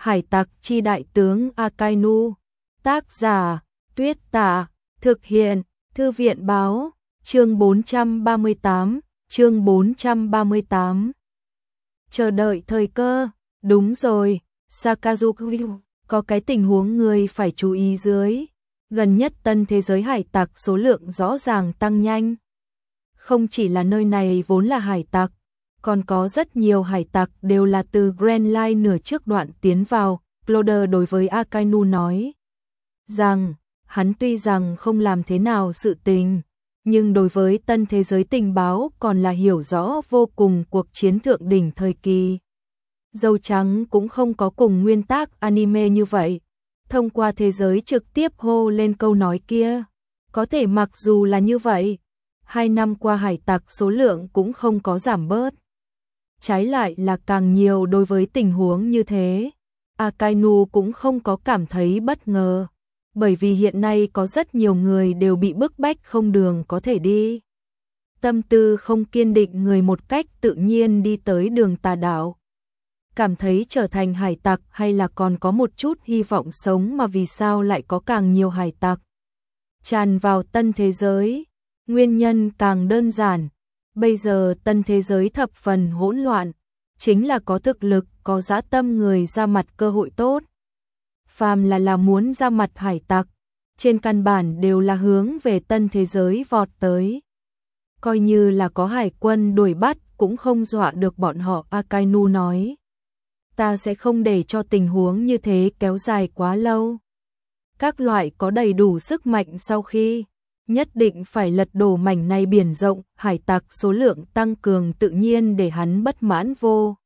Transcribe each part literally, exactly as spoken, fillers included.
Hải tặc chi đại tướng Akainu. Tác giả Tuyết Tả. Thực hiện Thư viện báo. Chương bốn trăm ba mươi tám. Chương bốn trăm ba mươi tám. Chờ đợi thời cơ. Đúng rồi, Sakazuki, có cái tình huống người phải chú ý dưới. Gần nhất tân thế giới hải tặc số lượng rõ ràng tăng nhanh. Không chỉ là nơi này vốn là hải tặc, còn có rất nhiều hải tặc đều là từ Grand Line nửa trước đoạn tiến vào. Cloder đối với Akainu nói rằng, hắn tuy rằng không làm thế nào sự tình, nhưng đối với tân thế giới tình báo còn là hiểu rõ vô cùng cuộc chiến thượng đỉnh thời kỳ. Dâu trắng cũng không có cùng nguyên tác anime như vậy, thông qua thế giới trực tiếp hô lên câu nói kia. Có thể mặc dù là như vậy, hai năm qua hải tặc số lượng cũng không có giảm bớt. Trái lại là càng nhiều. Đối với tình huống như thế, Akainu cũng không có cảm thấy bất ngờ, bởi vì hiện nay có rất nhiều người đều bị bức bách không đường có thể đi. Tâm tư không kiên định người một cách tự nhiên đi tới đường tà đạo. Cảm thấy trở thành hải tặc hay là còn có một chút hy vọng sống, mà vì sao lại có càng nhiều hải tặc tràn vào tân thế giới? Nguyên nhân càng đơn giản, bây giờ tân thế giới thập phần hỗn loạn, chính là có thực lực, có dã tâm người ra mặt cơ hội tốt. Phàm là là muốn ra mặt hải tặc, trên căn bản đều là hướng về tân thế giới vọt tới. Coi như là có hải quân đuổi bắt cũng không dọa được bọn họ. Akainu nói, ta sẽ không để cho tình huống như thế kéo dài quá lâu. Các loại có đầy đủ sức mạnh sau khi, nhất định phải lật đổ mảnh này biển rộng. Hải tặc số lượng tăng cường tự nhiên để hắn bất mãn vô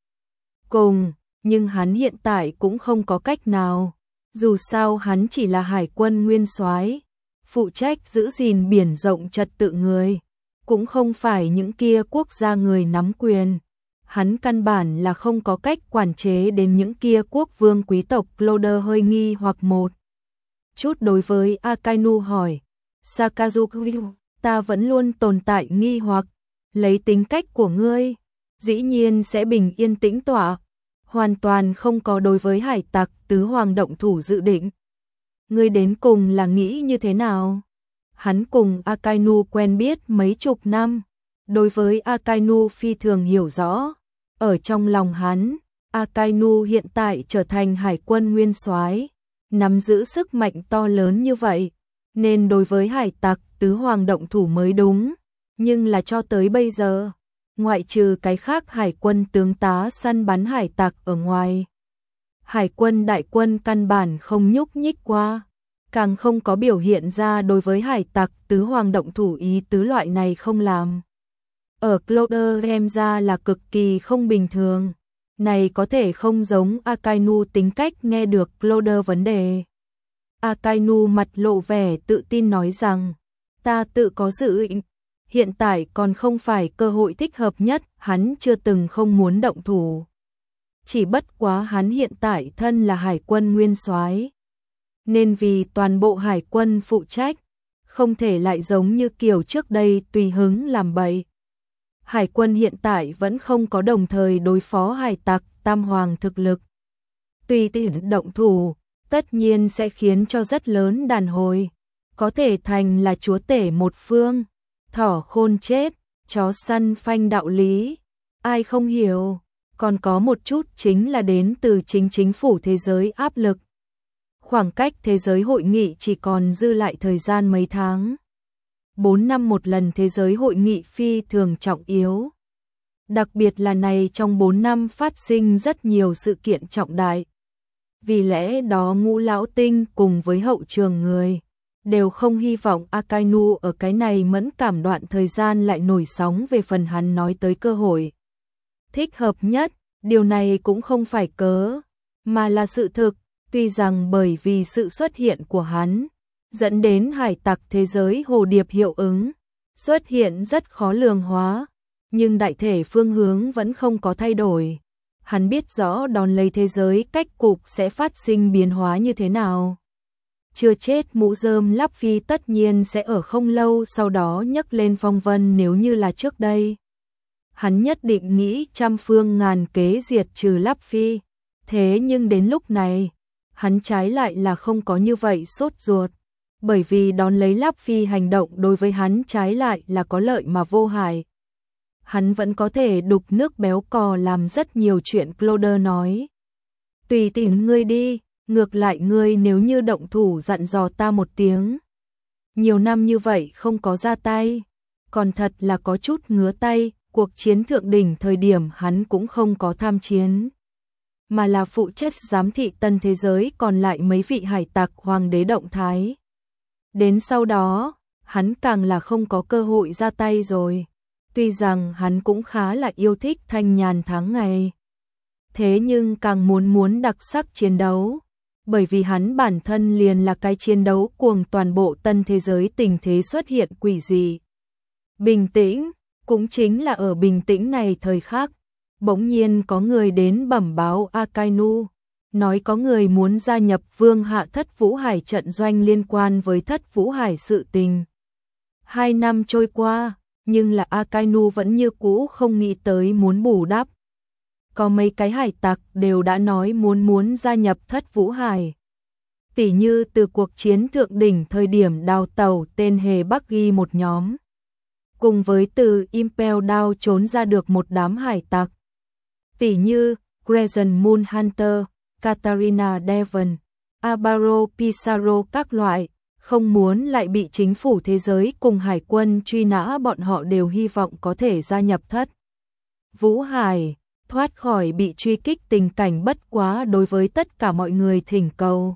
cùng, nhưng hắn hiện tại cũng không có cách nào. Dù sao hắn chỉ là hải quân nguyên soái, phụ trách giữ gìn biển rộng trật tự người, cũng không phải những kia quốc gia người nắm quyền. Hắn căn bản là không có cách quản chế đến những kia quốc vương quý tộc. Cloder hơi nghi hoặc một chút đối với Akainu hỏi, Sakazuki, ta vẫn luôn tồn tại nghi hoặc, lấy tính cách của ngươi, dĩ nhiên sẽ bình yên tĩnh tọa, hoàn toàn không có đối với hải tặc tứ hoàng động thủ dự định. Ngươi đến cùng là nghĩ như thế nào? Hắn cùng Akainu quen biết mấy chục năm, đối với Akainu phi thường hiểu rõ. Ở trong lòng hắn, Akainu hiện tại trở thành hải quân nguyên soái, nắm giữ sức mạnh to lớn như vậy, nên đối với hải tặc tứ hoàng động thủ mới đúng. Nhưng là cho tới bây giờ, ngoại trừ cái khác hải quân tướng tá săn bắn hải tặc ở ngoài, hải quân đại quân căn bản không nhúc nhích qua, càng không có biểu hiện ra đối với hải tặc tứ hoàng động thủ ý tứ. Loại này không làm ở Cloder em ra là cực kỳ không bình thường. Này có thể không giống Akainu tính cách nghe được Cloder vấn đề. Akainu mặt lộ vẻ tự tin nói rằng, ta tự có dự định, hiện tại còn không phải cơ hội thích hợp nhất. Hắn chưa từng không muốn động thủ, chỉ bất quá hắn hiện tại thân là hải quân nguyên soái, nên vì toàn bộ hải quân phụ trách, không thể lại giống như kiểu trước đây tùy hứng làm bậy. Hải quân hiện tại vẫn không có đồng thời đối phó hải tặc tam hoàng thực lực. Tùy tiện động thủ, tất nhiên sẽ khiến cho rất lớn đàn hồi, có thể thành là chúa tể một phương. Thỏ khôn chết, chó săn phanh đạo lý, ai không hiểu. Còn có một chút chính là đến từ chính chính phủ thế giới áp lực. Khoảng cách thế giới hội nghị chỉ còn dư lại thời gian mấy tháng. Bốn năm một lần thế giới hội nghị phi thường trọng yếu. Đặc biệt là này trong bốn năm phát sinh rất nhiều sự kiện trọng đại. Vì lẽ đó Ngũ Lão Tinh cùng với hậu trường người đều không hy vọng Akainu ở cái này mẫn cảm đoạn thời gian lại nổi sóng về phần hắn nói tới cơ hội thích hợp nhất. Điều này cũng không phải cớ, mà là sự thực. Tuy rằng bởi vì sự xuất hiện của hắn, dẫn đến hải tặc thế giới hồ điệp hiệu ứng xuất hiện rất khó lường hóa, nhưng đại thể phương hướng vẫn không có thay đổi. Hắn biết rõ đón lấy thế giới cách cục sẽ phát sinh biến hóa như thế nào. Chưa chết mũ rơm Luffy tất nhiên sẽ ở không lâu sau đó nhấc lên phong vân. Nếu như là trước đây, hắn nhất định nghĩ trăm phương ngàn kế diệt trừ Luffy. Thế nhưng đến lúc này, hắn trái lại là không có như vậy sốt ruột, bởi vì đón lấy Láp Phi hành động đối với hắn trái lại là có lợi mà vô hại. Hắn vẫn có thể đục nước béo cò làm rất nhiều chuyện. Claude nói. Tùy tiện ngươi đi, ngược lại ngươi nếu như động thủ dặn dò ta một tiếng. Nhiều năm như vậy không có ra tay, còn thật là có chút ngứa tay. Cuộc chiến thượng đỉnh thời điểm hắn cũng không có tham chiến, mà là phụ trách giám thị tân thế giới còn lại mấy vị hải tặc hoàng đế động thái. Đến sau đó, hắn càng là không có cơ hội ra tay rồi. Tuy rằng hắn cũng khá là yêu thích thanh nhàn tháng ngày, thế nhưng càng muốn muốn đặc sắc chiến đấu, bởi vì hắn bản thân liền là cái chiến đấu cuồng toàn bộ tân thế giới. Tình thế xuất hiện quỷ dị, bình tĩnh, cũng chính là ở bình tĩnh này thời khắc, bỗng nhiên có người đến bẩm báo Akainu, nói có người muốn gia nhập Vương hạ Thất Vũ Hải trận doanh liên quan với Thất Vũ Hải sự tình. Hai năm trôi qua, nhưng là Akainu vẫn như cũ không nghĩ tới muốn bù đắp. Có mấy cái hải tặc đều đã nói muốn muốn gia nhập Thất Vũ Hải. Tỉ như từ cuộc chiến thượng đỉnh thời điểm đào tàu tên Hề Bắc ghi một nhóm, cùng với từ Impel Down trốn ra được một đám hải tặc. Tỉ như Crescent Moon Hunter, Katarina Devon, Abaro Pizarro các loại, không muốn lại bị chính phủ thế giới cùng hải quân truy nã, bọn họ đều hy vọng có thể gia nhập Thất Vũ Hải, thoát khỏi bị truy kích tình cảnh. Bất quá đối với tất cả mọi người thỉnh cầu,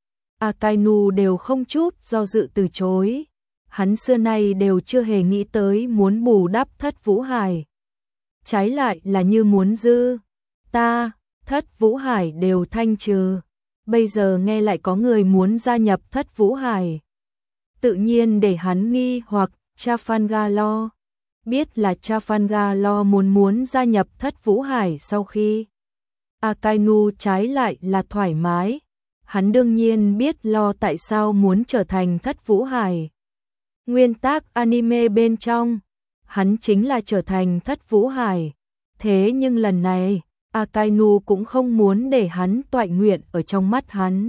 Akainu đều không chút do dự từ chối. Hắn xưa nay đều chưa hề nghĩ tới muốn bù đắp Thất Vũ Hải, trái lại là như muốn dư ta Thất Vũ Hải đều thanh trừ. Bây giờ nghe lại có người muốn gia nhập Thất Vũ Hải, tự nhiên để hắn nghi hoặc. Trafalgar biết là Trafalgar muốn muốn gia nhập Thất Vũ Hải sau khi Akainu trái lại là thoải mái. Hắn đương nhiên biết Lo tại sao muốn trở thành Thất Vũ Hải. Nguyên tác anime bên trong, hắn chính là trở thành Thất Vũ Hải. Thế nhưng lần này, Akainu cũng không muốn để hắn toại nguyện ở trong mắt hắn.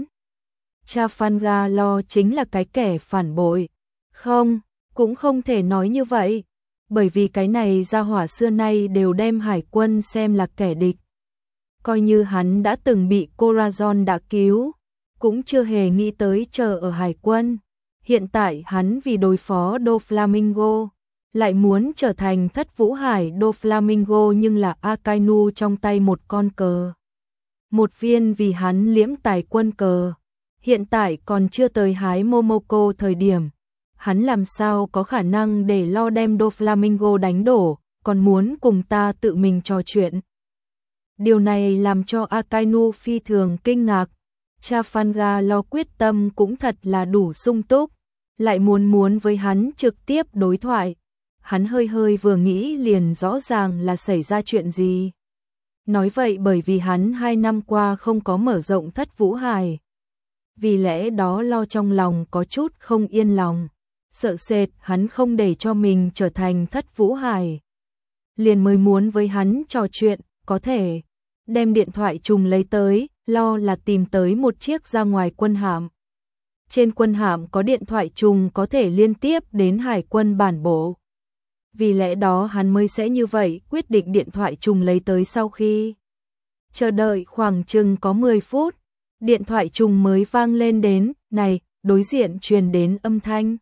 Trafalgar chính là cái kẻ phản bội. Không, cũng không thể nói như vậy, bởi vì cái này gia hỏa xưa nay đều đem hải quân xem là kẻ địch. Coi như hắn đã từng bị Corazon đã cứu, cũng chưa hề nghĩ tới chờ ở hải quân. Hiện tại hắn vì đối phó Doflamingo, lại muốn trở thành Thất Vũ Hải. Doflamingo nhưng là Akainu trong tay một con cờ, một viên vì hắn liễm tài quân cờ. Hiện tại còn chưa tới hái Momoko thời điểm, hắn làm sao có khả năng để Lo đem Doflamingo đánh đổ, còn muốn cùng ta tự mình trò chuyện. Điều này làm cho Akainu phi thường kinh ngạc. Trafalgar quyết tâm cũng thật là đủ sung túc, lại muốn muốn với hắn trực tiếp đối thoại. Hắn hơi hơi vừa nghĩ liền rõ ràng là xảy ra chuyện gì. Nói vậy bởi vì hắn hai năm qua không có mở rộng Thất Vũ Hải, vì lẽ đó Lo trong lòng có chút không yên lòng, sợ sệt hắn không để cho mình trở thành Thất Vũ Hải, liền mới muốn với hắn trò chuyện. Có thể đem điện thoại trùng lấy tới. Lo là tìm tới một chiếc ra ngoài quân hạm. Trên quân hạm có điện thoại trùng có thể liên tiếp đến hải quân bản bộ. Vì lẽ đó hắn mới sẽ như vậy quyết định điện thoại trùng lấy tới. Sau khi chờ đợi khoảng chừng có mười phút, điện thoại trùng mới vang lên. Đến, này, đối diện truyền đến âm thanh.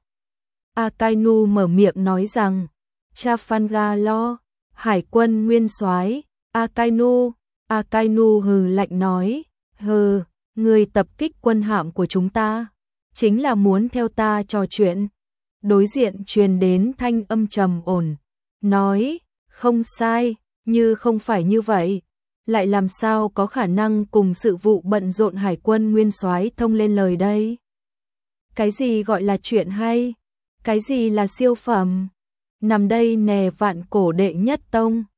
Akainu mở miệng nói rằng, Trafalgar, hải quân nguyên soái. Akainu, Akainu hừ lạnh nói, hừ, người tập kích quân hạm của chúng ta, chính là muốn theo ta trò chuyện. Đối diện truyền đến thanh âm trầm ổn, nói, không sai, như không phải như vậy, lại làm sao có khả năng cùng sự vụ bận rộn hải quân nguyên soái thông lên lời đây. Cái gì gọi là chuyện hay, cái gì là siêu phẩm, nằm đây nè vạn cổ đệ nhất tông.